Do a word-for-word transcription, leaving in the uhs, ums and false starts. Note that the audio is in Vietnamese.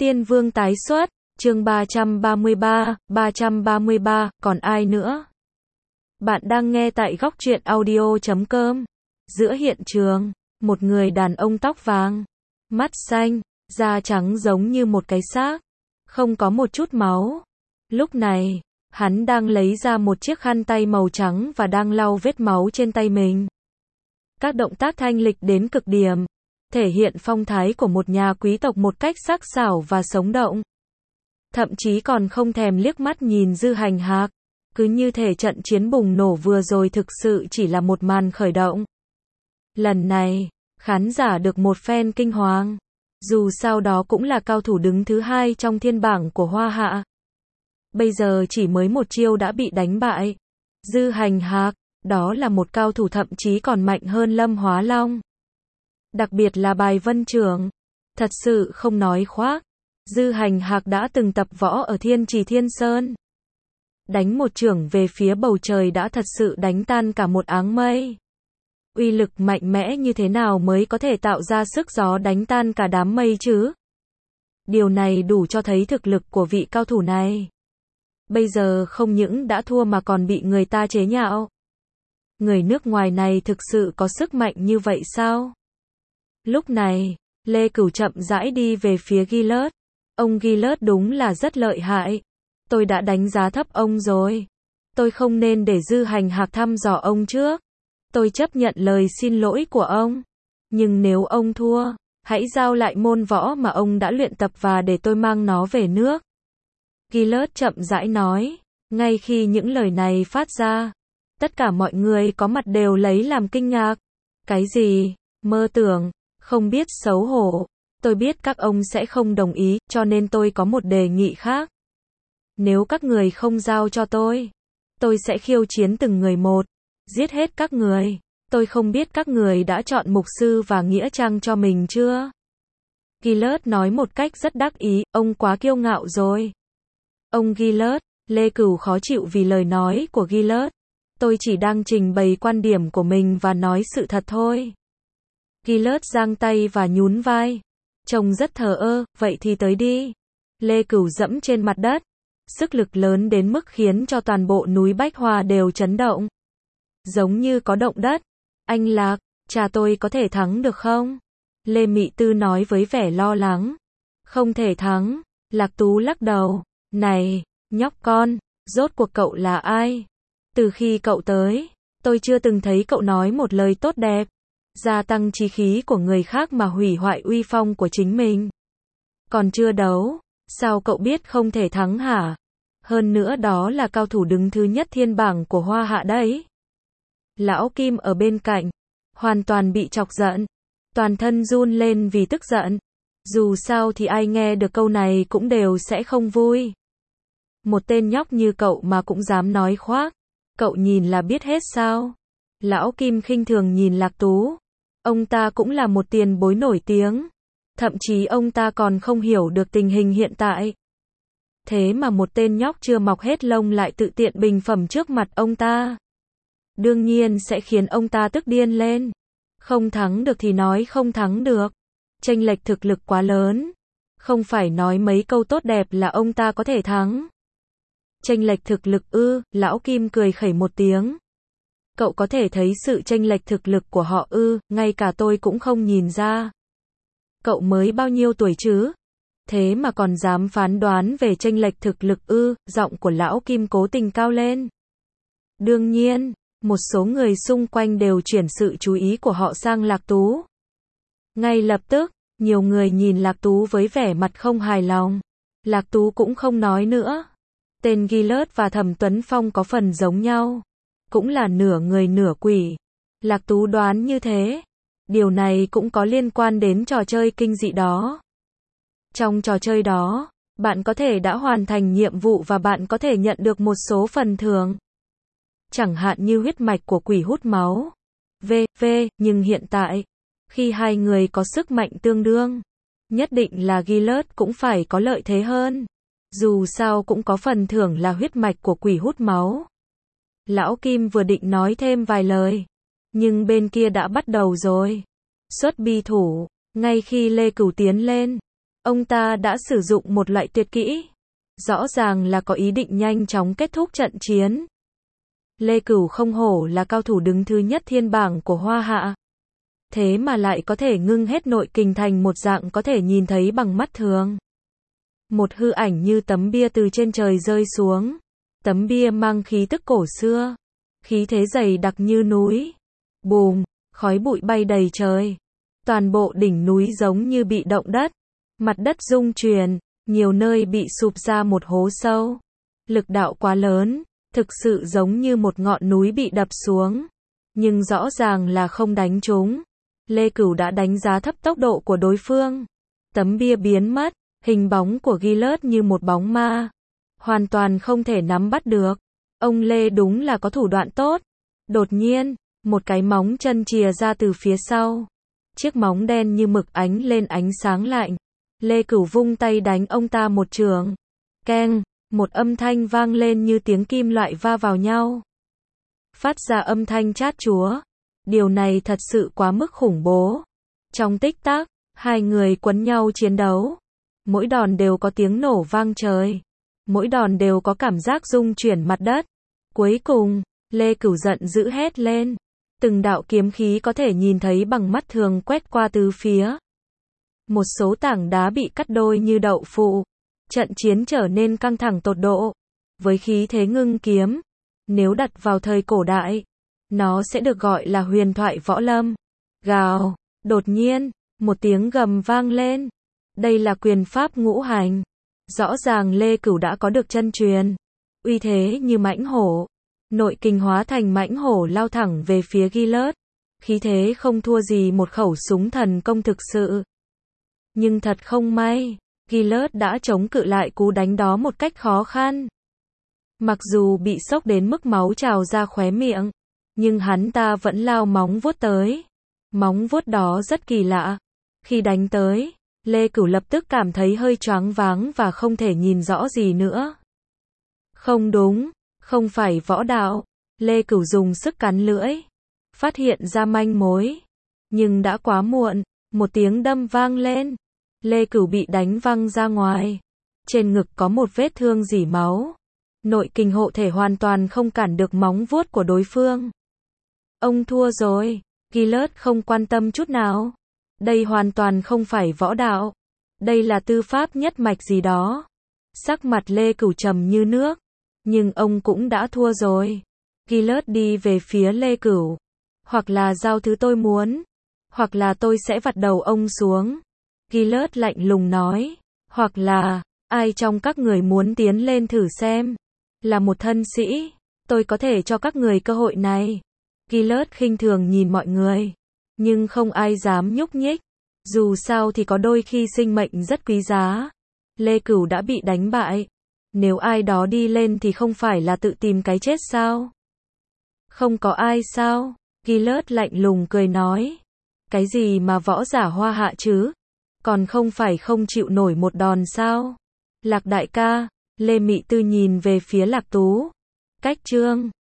Tiên Vương tái xuất, chương ba trăm ba mươi ba, ba trăm ba mươi ba, còn ai nữa? Bạn đang nghe tại góc truyện audio chấm com. Giữa hiện trường, một người đàn ông tóc vàng, mắt xanh, da trắng giống như một cái xác, không có một chút máu. Lúc này, hắn đang lấy ra một chiếc khăn tay màu trắng và đang lau vết máu trên tay mình. Các động tác thanh lịch đến cực điểm, thể hiện phong thái của một nhà quý tộc một cách sắc sảo và sống động. Thậm chí còn không thèm liếc mắt nhìn Dư Hành Hạc, cứ như thể trận chiến bùng nổ vừa rồi thực sự chỉ là một màn khởi động. Lần này, khán giả được một phen kinh hoàng, dù sao đó cũng là cao thủ đứng thứ hai trong thiên bảng của Hoa Hạ. Bây giờ chỉ mới một chiêu đã bị đánh bại. Dư Hành Hạc, đó là một cao thủ thậm chí còn mạnh hơn Lâm Hóa Long. Đặc biệt là bài vân trưởng. Thật sự không nói khoác. Dư Hành Hạc đã từng tập võ ở Thiên Trì Thiên Sơn. Đánh một chưởng về phía bầu trời đã thật sự đánh tan cả một áng mây. Uy lực mạnh mẽ như thế nào mới có thể tạo ra sức gió đánh tan cả đám mây chứ? Điều này đủ cho thấy thực lực của vị cao thủ này. Bây giờ không những đã thua mà còn bị người ta chế nhạo. Người nước ngoài này thực sự có sức mạnh như vậy sao? Lúc này, Lê Cửu chậm rãi đi về phía Gilbert. Ông Gilbert đúng là rất lợi hại. Tôi đã đánh giá thấp ông rồi. Tôi không nên để Dư Hành Hạc thăm dò ông trước. Tôi chấp nhận lời xin lỗi của ông. Nhưng nếu ông thua, hãy giao lại môn võ mà ông đã luyện tập và để tôi mang nó về nước. Gilbert chậm rãi nói. Ngay khi những lời này phát ra, tất cả mọi người có mặt đều lấy làm kinh ngạc. Cái gì? Mơ tưởng, không biết xấu hổ. Tôi biết các ông sẽ không đồng ý, cho nên tôi có một đề nghị khác. Nếu các người không giao cho tôi, tôi sẽ khiêu chiến từng người một, giết hết các người. Tôi không biết các người đã chọn mục sư và nghĩa trang cho mình chưa? Gilbert nói một cách rất đắc ý, ông quá kiêu ngạo rồi. Ông Gilbert, Lê Cửu khó chịu vì lời nói của Gilbert. Tôi chỉ đang trình bày quan điểm của mình và nói sự thật thôi. Gilbert giang tay và nhún vai. Trông rất thờ ơ, vậy thì tới đi. Lê Cửu dẫm trên mặt đất. Sức lực lớn đến mức khiến cho toàn bộ núi Bách Hoa đều chấn động. Giống như có động đất. Anh Lạc, cha tôi có thể thắng được không? Lê Mị Tư nói với vẻ lo lắng. Không thể thắng. Lạc Tú lắc đầu. Này, nhóc con, rốt cuộc cậu là ai? Từ khi cậu tới, tôi chưa từng thấy cậu nói một lời tốt đẹp. Gia tăng chí khí của người khác mà hủy hoại uy phong của chính mình. Còn chưa đấu, sao cậu biết không thể thắng hả? Hơn nữa đó là cao thủ đứng thứ nhất thiên bảng của Hoa Hạ đấy. Lão Kim ở bên cạnh, hoàn toàn bị chọc giận. Toàn thân run lên vì tức giận. Dù sao thì ai nghe được câu này cũng đều sẽ không vui. Một tên nhóc như cậu mà cũng dám nói khoác. Cậu nhìn là biết hết sao? Lão Kim khinh thường nhìn Lạc Tú. Ông ta cũng là một tiền bối nổi tiếng. Thậm chí ông ta còn không hiểu được tình hình hiện tại. Thế mà một tên nhóc chưa mọc hết lông lại tự tiện bình phẩm trước mặt ông ta. Đương nhiên sẽ khiến ông ta tức điên lên. Không thắng được thì nói không thắng được. Chênh lệch thực lực quá lớn. Không phải nói mấy câu tốt đẹp là ông ta có thể thắng. Chênh lệch thực lực ư? Lão Kim cười khẩy một tiếng. Cậu có thể thấy sự chênh lệch thực lực của họ ư? Ngay cả tôi cũng không nhìn ra. Cậu mới bao nhiêu tuổi chứ? Thế mà còn dám phán đoán về chênh lệch thực lực ư? Giọng của Lão Kim cố tình cao lên. Đương nhiên, một số người xung quanh đều chuyển sự chú ý của họ sang Lạc Tú. Ngay lập tức, nhiều người nhìn Lạc Tú với vẻ mặt không hài lòng. Lạc Tú cũng không nói nữa. Tên Gilbert và Thẩm Tuấn Phong có phần giống nhau. Cũng là nửa người nửa quỷ. Lạc Tú đoán như thế. Điều này cũng có liên quan đến trò chơi kinh dị đó. Trong trò chơi đó, bạn có thể đã hoàn thành nhiệm vụ và bạn có thể nhận được một số phần thưởng. Chẳng hạn như huyết mạch của quỷ hút máu. vê vê Nhưng hiện tại, khi hai người có sức mạnh tương đương, nhất định là Gilbert cũng phải có lợi thế hơn. Dù sao cũng có phần thưởng là huyết mạch của quỷ hút máu. Lão Kim vừa định nói thêm vài lời, nhưng bên kia đã bắt đầu rồi. Xuất bi thủ, ngay khi Lê Cửu tiến lên, Ông ta đã sử dụng một loại tuyệt kỹ. Rõ ràng là có ý định nhanh chóng kết thúc trận chiến. Lê Cửu không hổ là cao thủ đứng thứ nhất thiên bảng của Hoa Hạ. Thế mà lại có thể ngưng hết nội kình thành một dạng có thể nhìn thấy bằng mắt thường. Một hư ảnh như tấm bia từ trên trời rơi xuống. Tấm bia mang khí tức cổ xưa. Khí thế dày đặc như núi. Bùm, khói bụi bay đầy trời. Toàn bộ đỉnh núi giống như bị động đất. Mặt đất rung chuyển, nhiều nơi bị sụp ra một hố sâu. Lực đạo quá lớn, thực sự giống như một ngọn núi bị đập xuống. Nhưng rõ ràng là không đánh trúng. Lê Cửu đã đánh giá thấp tốc độ của đối phương. Tấm bia biến mất, hình bóng của Gillard như một bóng ma. Hoàn toàn không thể nắm bắt được. Ông Lê đúng là có thủ đoạn tốt. Đột nhiên, một cái móng chân chìa ra từ phía sau. Chiếc móng đen như mực ánh lên ánh sáng lạnh. Lê Cửu vung tay đánh ông ta một chưởng. Keng, một âm thanh vang lên như tiếng kim loại va vào nhau. Phát ra âm thanh chát chúa. Điều này thật sự quá mức khủng bố. Trong tích tắc, hai người quấn nhau chiến đấu. Mỗi đòn đều có tiếng nổ vang trời. Mỗi đòn đều có cảm giác rung chuyển mặt đất. Cuối cùng, Lê Cửu giận dữ hét lên. Từng đạo kiếm khí có thể nhìn thấy bằng mắt thường quét qua tứ phía. Một số tảng đá bị cắt đôi như đậu phụ. Trận chiến trở nên căng thẳng tột độ. Với khí thế ngưng kiếm, nếu đặt vào thời cổ đại, nó sẽ được gọi là huyền thoại võ lâm. Gào, đột nhiên, một tiếng gầm vang lên. Đây là quyền pháp ngũ hành. Rõ ràng Lê Cửu đã có được chân truyền. Uy thế như mãnh hổ. Nội kình hóa thành mãnh hổ lao thẳng về phía Gillard. Khí thế không thua gì một khẩu súng thần công thực sự. Nhưng thật không may, Gillard đã chống cự lại cú đánh đó một cách khó khăn. Mặc dù bị sốc đến mức máu trào ra khóe miệng, nhưng hắn ta vẫn lao móng vuốt tới. Móng vuốt đó rất kỳ lạ. Khi đánh tới, Lê Cửu lập tức cảm thấy hơi choáng váng và không thể nhìn rõ gì nữa. Không đúng, không phải võ đạo. Lê Cửu dùng sức cắn lưỡi, phát hiện ra manh mối. Nhưng đã quá muộn, một tiếng đâm vang lên. Lê Cửu bị đánh văng ra ngoài. Trên ngực có một vết thương rỉ máu. Nội kình hộ thể hoàn toàn không cản được móng vuốt của đối phương. Ông thua rồi. Gillard không quan tâm chút nào. Đây hoàn toàn không phải võ đạo. Đây là tư pháp nhất mạch gì đó. Sắc mặt Lê Cửu trầm như nước. Nhưng ông cũng đã thua rồi. Gillard đi về phía Lê Cửu. Hoặc là giao thứ tôi muốn. Hoặc là tôi sẽ vặt đầu ông xuống. Gillard lạnh lùng nói. Hoặc là, ai trong các người muốn tiến lên thử xem. Là một thân sĩ. Tôi có thể cho các người cơ hội này. Gillard khinh thường nhìn mọi người. Nhưng không ai dám nhúc nhích. Dù sao thì có đôi khi sinh mệnh rất quý giá. Lê Cửu đã bị đánh bại. Nếu ai đó đi lên thì không phải là tự tìm cái chết sao? Không có ai sao? Gillard lạnh lùng cười nói. Cái gì mà võ giả Hoa Hạ chứ? Còn không phải không chịu nổi một đòn sao? Lạc đại ca, Lê Mị Tư nhìn về phía Lạc Tú. Cách chương